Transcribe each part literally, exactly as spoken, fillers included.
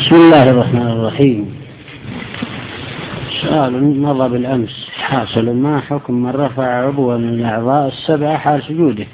بسم الله الرحمن الرحيم. سؤال مضى بالأمس حاصل: ما حكم من رفع عضوا من الأعضاء السبعة حال سجوده؟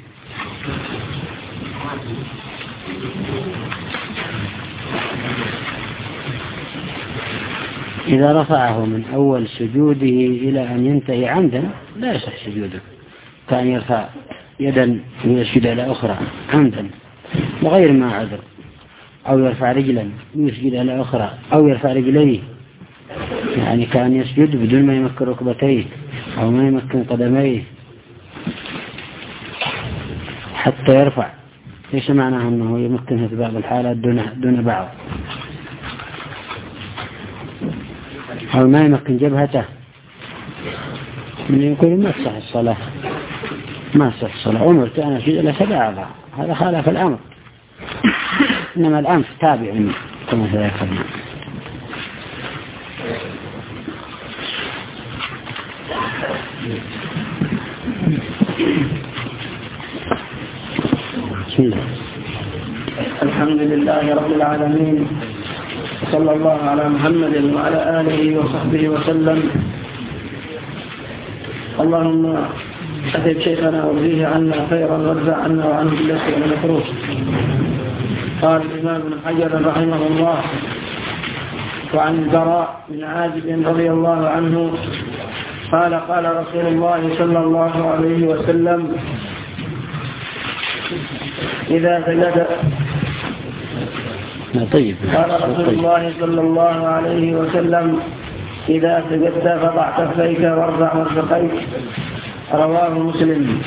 إذا رفعه من أول سجوده إلى أن ينتهي عمدا لا يصح سجوده، كان يرفع يدا ويسجد على أخرى عمدا بغير ما عذر، أو يرفع رجلا ويسجد على أخرى، أو يرفع رجليه، يعني كان يسجد بدون ما يمكن ركبتيه أو ما يمكن قدميه حتى يرفع. ليس معناه أنه يمكنه في بعض الحالات دون, دون بعض، أو ما يمكن جبهته، من يقول ما تصح الصلاة، ما تصح الصلاة. أمرت أنا أسجد إلى سبع أعضاء، هذا خالف الأمر، إنما الأنف تابع كما سيقولون. بسم الله. الحمد لله رب العالمين، صلى الله على محمد وعلى آله وصحبه وسلم. اللهم أثب شيخنا وارضيه عنا خيرا وارفع عنا وعنه بالله والمكروه. قال الإمام ابن حجر رحمه الله: وعن البراء بن عازب رضي الله عنه قال: قال رسول الله صلى الله عليه وسلم: إذا سجد طيب. قال رسول الله صلى الله عليه وسلم: إذا سجدت فضع كفيك وارفع مرفقيك. رواه مسلم.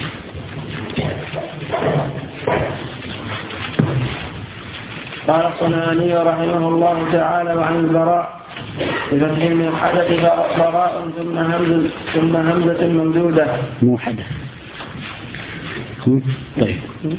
قال الصنعاني رحمه الله تعالى: وعن البراء بفتح من حدث براء ثم همزة ثم همزة ممدودة. مو حدث. طيب.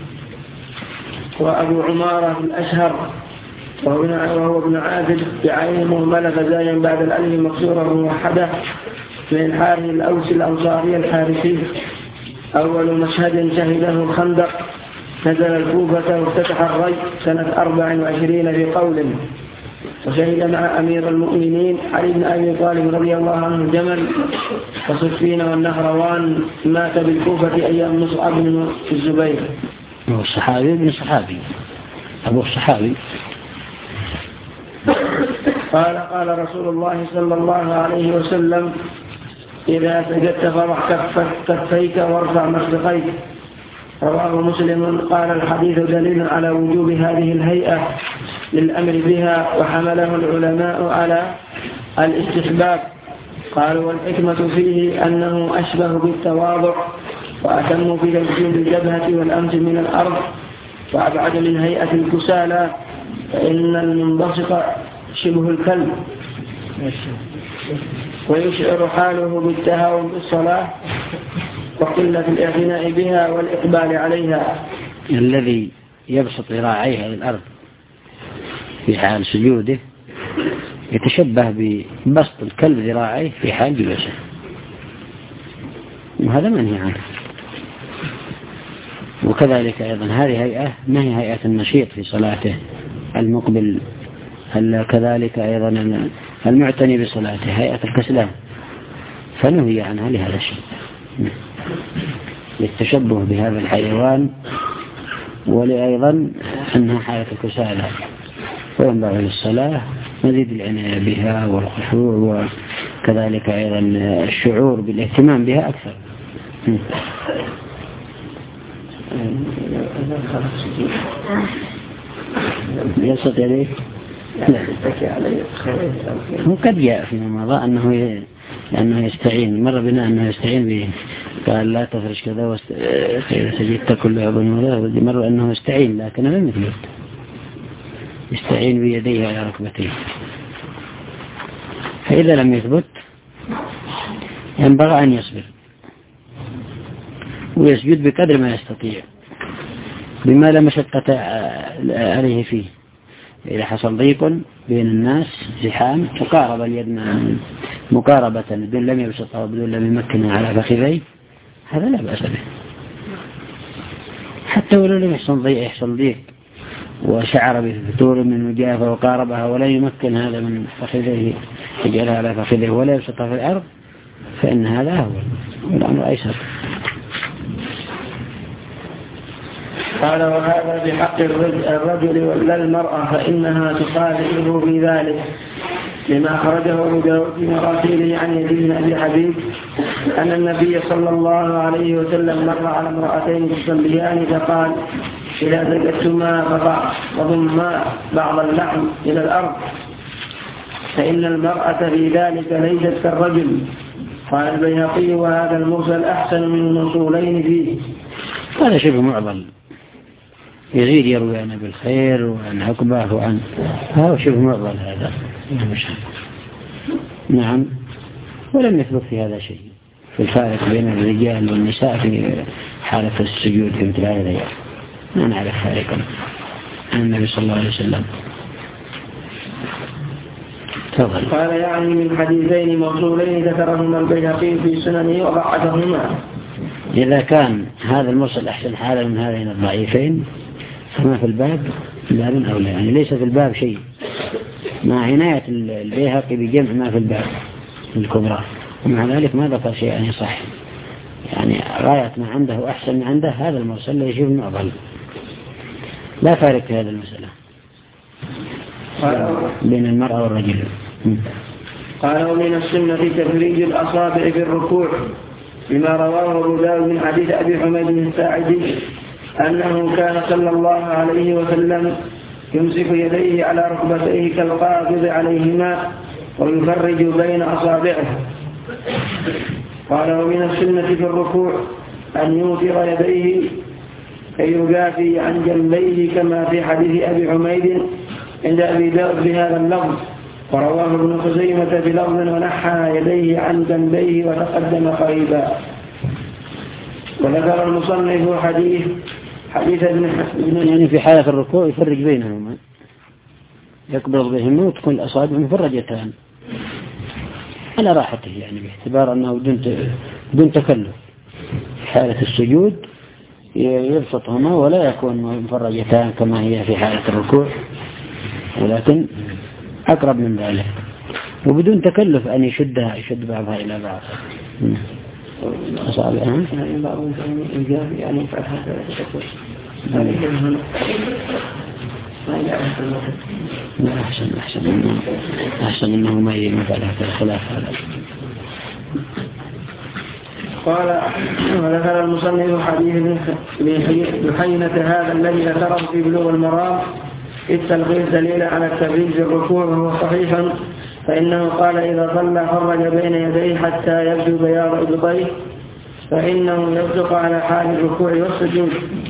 وأبو عمارة الأشهر وهو ابن عازب بعين مهملة فزايا بعد الألف مكسورة موحدة من الحارث الأوس الأنصاري الحارثي. أول مشهد شهده الخندق، نزل الكوفة وافتتح الري سنة أربع وعشرين في قول، وشهد مع أمير المؤمنين علي بن أبي طالب رضي الله عنه الجمل وصفين والنهروان. مات بالكوفة أيام مصعب بن الزبير. هو الصحابي ابن صحابي أبو الصحابي. قال: قال رسول الله صلى الله عليه وسلم: إذا سجدت فرح كفيك وارفع مرفقيك. رواه مسلم. قال: الحديث دليل على وجوب هذه الهيئة للأمر بها، وحمله العلماء على الاستحباب. قالوا: والحكمة فيه أنه أشبه بالتواضع، وأتم في تسجيل الجبهة والأنف من الأرض، وأبعد من هيئة الكسالى، فإن المنبسط شبه الكلب، ويشعر حاله بالتهاون بالصلاة وقلة الاعتناء بها والإقبال عليها. الذي يبسط ذراعيه للأرض في حال سجوده يتشبه ببسط الكلب ذراعيه في حال جلوسه، وهذا منهي عنه. وكذلك أيضا هذه هيئة ما هي هيئة النشيط في صلاته المقبل، كذلك أيضا المعتني بصلاته هيئة الكسلان، فنهي عنها لهذا الشيء، للتشبه بهذا الحيوان، ولأيضا أنها حالة الكسالى، وينبغي للصلاة مزيد العناية بها والخشوع، وكذلك أيضا الشعور بالاهتمام بها أكثر. يلصق يديه. هو قد جاء فيما مضى أنه ي... أنه يستعين، مر بنا أنه يستعين به، قال: لا تفرش كذا وست... سجدت كل عضو ولا، مر أنه يستعين، لكن لم يثبت يستعين بيديه على ركبتيه. فإذا لم يثبت ينبغي أن يصبر ويسجد بقدر ما يستطيع بما لا مشقة عليه فيه. إذا حصل ضيق بين الناس زحام تقارب اليد مقاربة بدون لم يبسطها وبدون لم يمكنها على فخذيه، هذا لا بأس به، حتى ولو لم يحصل ضيق يحصل ضيق وشعر بفتور من وجافة وقاربها ولا يمكن هذا من فخذه يجعلها على فخذه ولا يبسطها في الأرض فإن هذا هو والأمر أيسر. قال وهذا بحق الرجل ولا المرأة فإنها تخالفه في ذلك لما أخرجه أبو داود في مراسيله عن يزيد بن أبي حبيب أن النبي صلى الله عليه وسلم مر على امرأتين تصليان فقال إذا سجدتما فضما بعض اللحم إلى الأرض فإن المرأة في ذلك ليست كالرجل. قال البيهقي وهذا المرسل أحسن من الموصولين فيه. هذا شبه معضل، يزيد يروي عن أبي الخير وعن عقبة وعن هذا شبه معضل هذا. نعم، ولم يثبت في هذا شيء في الفارق بين الرجال والنساء في حالة السجود في مثل هذا الأيام، ما نعرف فارقا عن النبي صلى الله عليه وسلم. تفضل. قال يعني من حديثين موصولين ذكرهما البيهقي في سننه وضعفهما. إذا كان هذا المرسل أحسن حالا من هذين الضعيفين فما في الباب باب أولى، يعني ليس في الباب شيء مع عناية البيهقي بجمع ما في الباب الكبرى، ومع ذلك ما ذكر شيء يعني صح، يعني غاية ما عنده وأحسن ما عنده هذا المرسل لا يشوف معضل، لا فارق في هذا المسألة بين المرأة والرجل. قال ومن السنة تفريج الأصابع في الركوع بما رواه أبو داود من حديث أبي حميد الساعدي أنه كان صلى الله عليه وسلم يمسك يديه على ركبتيه كالقابض عليهما ويفرج بين أصابعه. قال ومن السنة في الركوع أن يوتر يديه كي يجافي عن جنبيه كما في حديث أبي حميد عند أبي داود بهذا اللفظ، ورواه ابن خزيمة بلفظ ونحى يديه عن جنبيه وتقدم قريبا. وذكر المصنف حديث حديث ابن يعني في حالة الركوع يفرج بينهما، يقبض بهما وتكون الأصابع مفرجتان على راحته، يعني باعتبار أنه بدون تكلف. في حالة السجود يبسطهما ولا يكون مفرجتان كما هي في حالة الركوع، ولكن أقرب من ذلك وبدون تكلف أن يشدها يشد بعضها إلى بعض. أصابعها يعني بعضهم يجافي يعني يفعل هذا لا أحسن أحسن إنه أحسن إنه ما يمثل هذا الخلاف هذا. قال وذكر المصنف حديث ابن حينة هذا الذي ذكره في بلوغ المرام التلخيص دليل على التفريج في الركوع وهو صحيح، فإنه قال إذا صلى فرج بين يديه حتى يبدو بياض إبطيه فإنه يصدق على حال الركوع والسجود.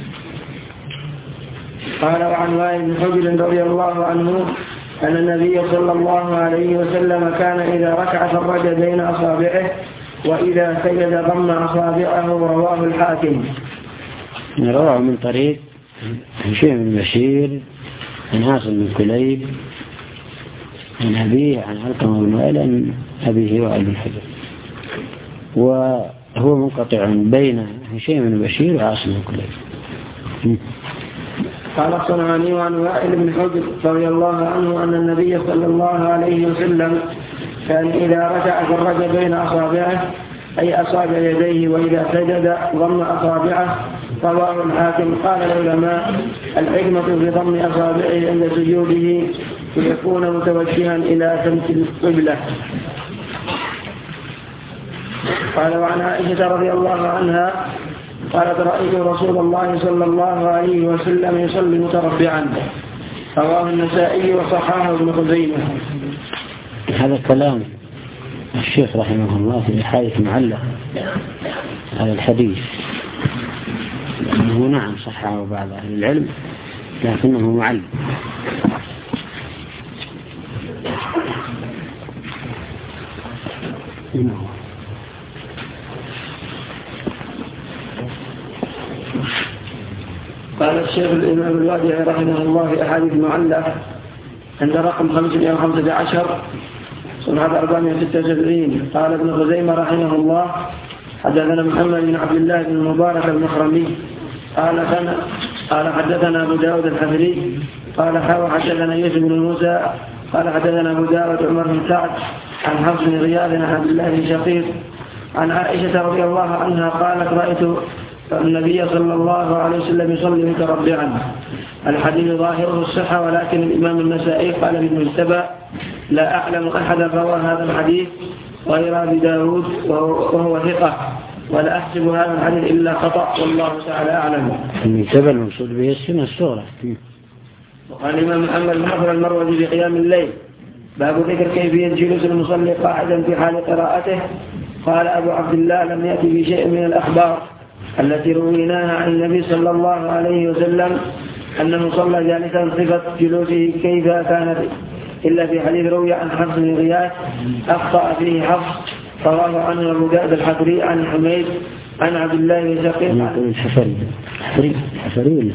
قال وعن وائل بن حجر رضي الله عنه أن النبي صلى الله عليه وسلم كان إذا ركع فرج بين أصابعه وإذا سجد ضم أصابعه، رواه الحاكم. رواه من طريق هشام بن بشير عن عاصم بن كليب عن أبيه عن علقمة بن وائل عن أبيه وائل بن حجر، وهو منقطع بين هشام بن بشير وعاصم بن كليب. قال الصنعاني عن وائل بن حجر رضي الله عنه أن النبي صلى الله عليه وسلم كان إذا ركع فرج بين أصابعه أي أصابع يديه، وإذا سجد ضم أصابعه، رواه الحاكم. قال العلماء الحكمة في ضم أصابعه عند سجوده ليكون متوجها إلى سمت القبلة. قال وعن عائشة رضي الله عنها قالت رأيت رسول الله صلى الله عليه وسلم يصلي متربعا، رواه النسائي وصححه ابن خزيمة. هذا كلام الشيخ رحمه الله في حديث معلق على الحديث، لأنه نعم صححه بعض أهل العلم لكنه معلق. قال الشيخ الإمام الوادعي رحمه الله في أحاديث معلق عند رقم خمسمائة وخمسة عشر صفحة أربعمائة وستة وسبعين. قال ابن خزيمة رحمه الله حدثنا محمد بن عبد الله بن المبارك المخرمي قال كان قال حدثنا أبو داود الحفري قال حدثنا يوسف بن موسى قال حدثنا أبو داود عمر بن سعد عن حفص بن غياث عن عبد الله بن شقيق عن عائشة رضي الله عنها قالت رأيت النبي صلى الله عليه وسلم يصلي متربعا. الحديث ظاهره الصحة، ولكن الإمام النسائي قال ابن السبع لا أعلم أحدا روى هذا الحديث غير أبي داود وهو ثقة، ولا أحسب هذا الحديث إلا خطأ، والله تعالى أعلم. ابن السبع المقصود به السنة الصغرى. وقال الإمام محمد بن نصر المروزي في قيام الليل باب ذكر كيفية جلوس المصلي قاعدا في حال قراءته. قال أبو عبد الله لم يأتي بشيء من الأخبار التي رويناها عن النبي صلى الله عليه وسلم أنه صلى جالسا صفة جلوسه كيف كانت إلا في حديث روي عن حفص بن غياث أخطأ فيه حفص رواه عنه أبو داود الحفري عن حميد عن عبد الله بن شقيق الحفري الحفري ولا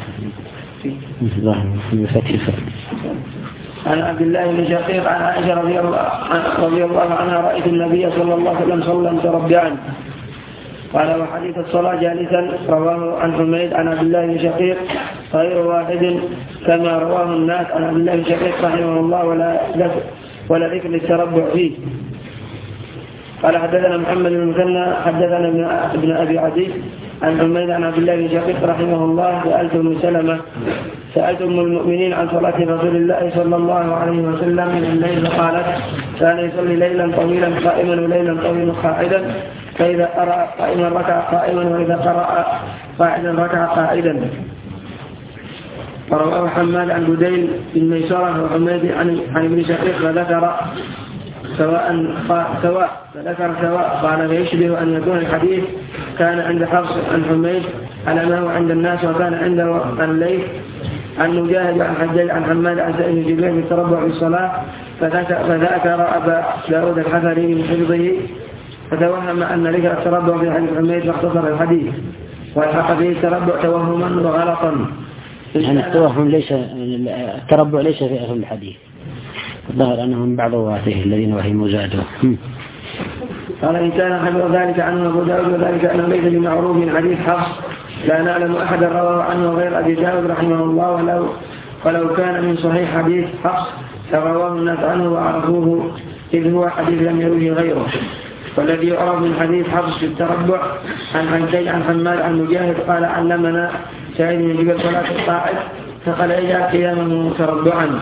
الحفري عن عبد الله بن شقيق عن عائشة رضي الله, رضي الله عنها رأيت النبي صلى الله عليه وسلم صلى متربعا. قال وحديث الصلاة جالسا رواه عن حميد عن عبد الله بن شقيق غير واحد كما رواه الناس عن عبد الله بن شقيق رحمه الله ولا ولا ذكر للتربع فيه. قال حدثنا محمد بن مثنى حدثنا ابن أبي عدي عن حميد عن عبد الله بن شقيق رحمه الله سألت ابن سلمة سألت أم المؤمنين عن صلاة رسول الله صلى الله عليه وسلم من الليل فقالت كان يصلي ليلا طويلا قائما وليلا طويلا قاعدا، فإذا قرأ قائما ركع قائما وإذا قرأ قاعدا ركع قاعدا. ورواه حماد عن بديل بن ميسرة وحميد عن ابن شقيق فذكر سواء سواء فذكر سواء قال فيشبه أن يكون الحديث كان عند حفص عن حميد على ما هو عند الناس، وكان عنده الليل عن مجاهد عن حجاج عن حماد عن سعيد بن جبير بالتربع في الصلاة، فذكر أبا داود الحفري من حفظه فتوهم أن ذكر التربع في حديث حميد فاختصر الحديث والحق فيه التربع توهما وغلطا. يعني التوهم ليس التربع ليس في أصل الحديث، الظاهر أنهم من بعض رواته الذين وهموا زادوا. قال إن كان حفظ ذلك عنه أبو داود وذلك أنه ليس بمعروف من حديث حفص لا نعلم أحدا رواه عنه غير أبي داود رحمه الله، ولو, ولو كان من صحيح حديث حفص فرواه الناس عنه وعرفوه إذ هو حديث لم يروه غيره. والذي يعرف من حديث حفص في التربع عن حجاج عن حماد عن مجاهد قال علمنا سعيد بن جبير صلاة القاعد فقال إذا قيامه متربعا.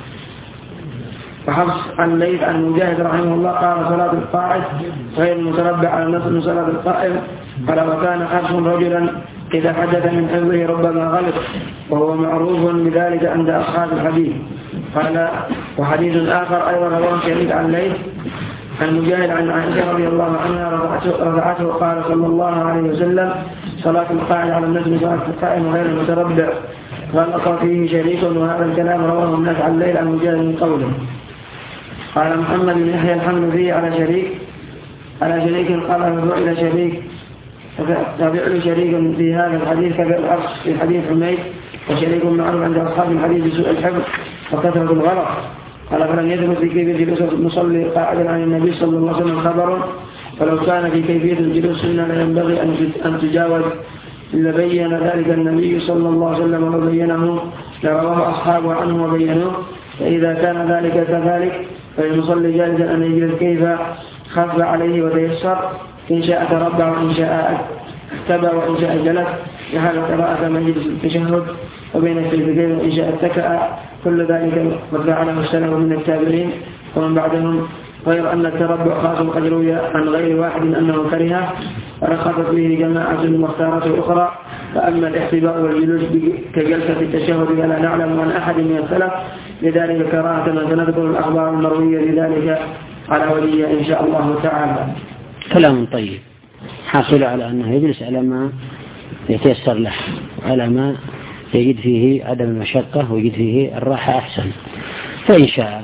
وحفص عن ليث عن مجاهد رحمه الله قال صلاة القاعد غير المتربع على نص من صلاة القائم. قال وكان حفص رجلا إذا حدث من حفظه ربما غلط وهو معروف بذلك عند أصحاب الحديث. قال وحديث آخر أيضا رواه شريك عن ليث عن مجاهد عن عائشة رضي الله عنها رفعته قال صلى الله عليه وسلم صلاة القاعد على النص من صلاة القائم غير المتربع غلط فيه شريك، وهذا الكلام رواه الناس عن ليث عن مجاهد من قوله. قال محمد بن يحيى الحمد فيه على شريك على شريك قال فعل شريك ففعل شريك في هذا الحديث كفعل حفص في حديث حميد، وشريك معروف عند أصحاب الحديث بسوء الحفظ وكثرة الغلط. قال فلم يثبت في كيفية جلوس المصلي قاعدا عن النبي صلى الله عليه وسلم خبر، ولو كان في كيفية الجلوس سنة لا ينبغي أن تجاوز لبين ذلك النبي صلى الله عليه وسلم ولو بينه لرواه أصحابه عنه وبينوه. فإذا كان ذلك كذلك فالمصلي جالسا أن يجلس كيف خف عليه وتيسر، إن شاء تربع وإن شاء احتبى وإن شاء جلس لهذا قراءة مجلس التشهد وبين السجدتين وإن شاء اتكأ. كل ذلك قد فعله السلف من التابعين ومن بعدهم، غير أن التربع خاص قد روي عن غير واحد أنه كرهه ورخصت به جماعة المختارة أخرى. فأما الاحتباء والجلوس كجلسة التشهد فلا نعلم عن أحد من السلف لذلك كراهة، ما سنذكر الأخبار المروية لذلك على ولي إن شاء الله تعالى. كلام طيب حاصل على أنه يجلس على ما يتيسر له على ما يجد فيه عدم المشقة ويجد فيه الراحة أحسن، فإن شاء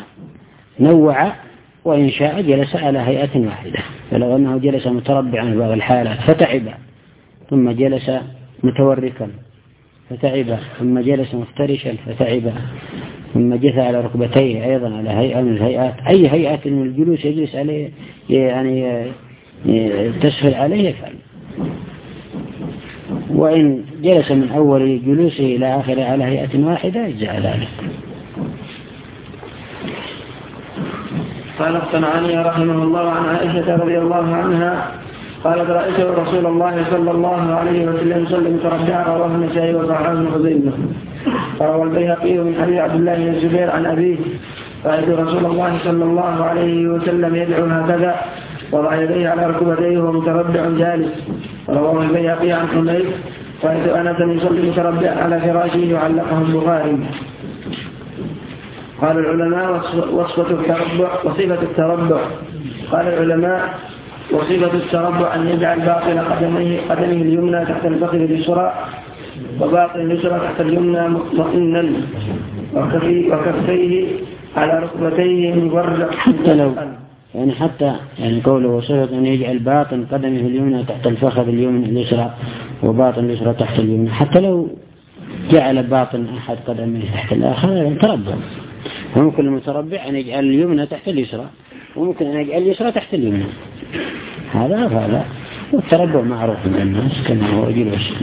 نوع وإن شاء جلس على هيئة واحدة. فلو أنه جلس متربعا في بعض الحالات فتعب، ثم جلس متوركا فتعب، ثم جلس مفترشا فتعب، ثم جثى على ركبتيه أيضا على هيئة من الهيئات، أي هيئة من الجلوس يجلس عليه يعني تسهل عليه يفعل. وإن جلس من أول جلوسه إلى آخره على هيئة واحدة جاء ذلك. قال الصنعاني رحمه الله عن عائشة رضي الله عنها قالت رأيت رسول الله صلى الله عليه وسلم يصلي متربعا، رواه النسائي وصححه ابن خزيمة. روى البيهقي من حديث عبد الله بن الزبير عن أبيه رأيت رسول الله صلى الله عليه وسلم يدعو هكذا وضع يديه على ركبتيه وهو متربع جالس. رواه البيهقي عن حميد رأيت أنس يصلي متربعا على فراشه وعلقه البخاري. قال العلماء وصفة التربع وصفة التربع قال العلماء وصفة التربع أن يجعل باطن قدمه قدمه اليمنى تحت الفخذ اليسرى وباطن اليسرى تحت اليمنى مطمئنا وكفيه على ركبتيه مفرق. حتى لو يعني حتى يعني قوله وصفة أن يجعل باطن قدمه اليمنى تحت الفخذ اليمنى اليسرى وباطن اليسرى تحت اليمنى، حتى لو جعل باطن أحد قدمه تحت الآخر يعني تربع. وممكن المتربع أن يجعل اليمنى تحت اليسرى وممكن أن يجعل اليسرى تحت اليمنى، هذا هذا والتربع معروف عند الناس كما هو جلوس.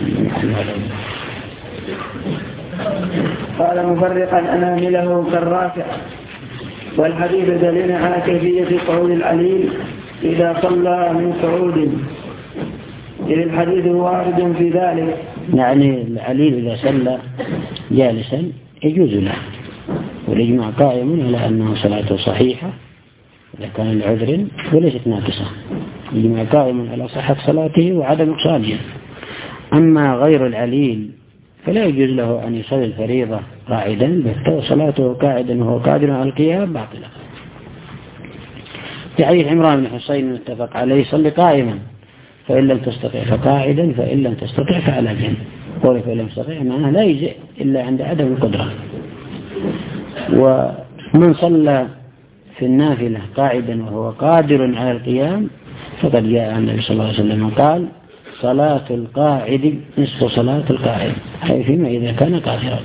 قال مفرقا أنامله كالرافع. والحديث دليل على كيفية قعود العليل إذا صلى من قعود، إذ الحديث وارد في ذلك. يعني العليل إذا صلى جالسا يجوز له، والإجماع قائم على أنه صلاته صحيحة إذا كان لعذر وليست ناقصة. الإجماع قائم على صحة صلاته وعدم نقصانها. أما غير العليل فلا يجوز له أن يصلي الفريضة قاعدا، بل صلاته قاعدا وهو قادر على القيام باطلة. في حديث عمران بن حسين متفق عليه صلي قائما فإن لم تستطع فقاعدا فإن لم تستطع فعلى جنب. قوله فإن لم تستطع معناه لا يجزئ إلا عند عدم القدرة. ومن صلى في النافلة قاعدا وهو قادر على القيام فقد جاء النبي صلى الله عليه وسلم قال صلاة القاعد نصف صلاة القاعد، أي فيما إذا كان قادرا.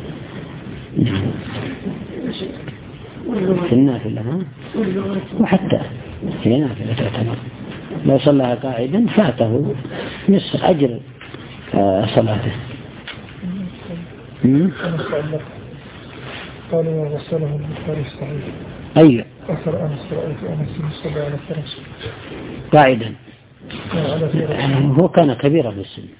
في النافلة ها؟ وحتى في نافلة تعتبر لو صلىها قاعدا فاته نصف أجر صلاته. قالوا وصله البخاري الصحيح. أيوة. أثر أنس رأيت أنس يصلي على فرس قاعدا، هو كان كبيرا في السن.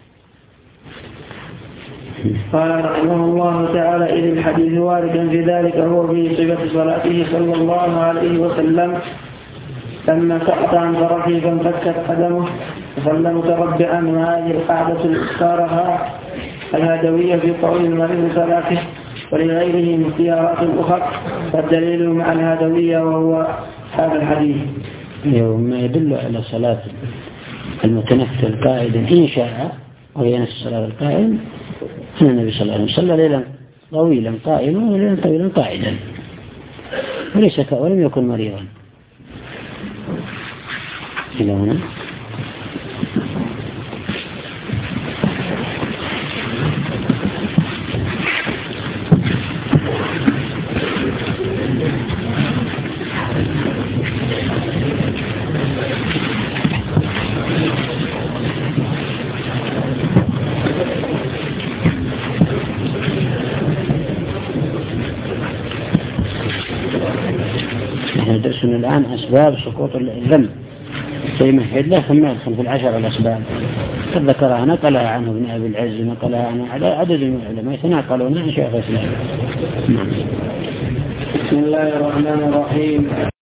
قال رحمه الله تعالى إذ الحديث وارد في ذلك هو في صفة صلاته صلى الله عليه وسلم لما سقط عن فرسه فانفكت قدمه وصلى متربعا، وهذه القاعدة اختارها الهدوية في قول المريض صلاته ولغيره من اختيارات أخرى، فالدليل مع الهدوية وهو هذا الحديث. ما يدل على صلاة المتنفل قائدا إن شاء وهي نفس صلاة القائم أن النبي صلى الله عليه وسلم صلى ليلا طويلا قائما وليلا طويلا قاعدا وليس ولم يكن مريضا. إلى هنا درسنا الآن أسباب سقوط الذنب سيمهد له ثم يدخل في العشر الأسباب قد ذكرها نقلها عنه ابن أبي العز نقلها عنه على عدد من العلماء يتناقلون عن شيخ الإسلام. بسم الله الرحمن الرحيم.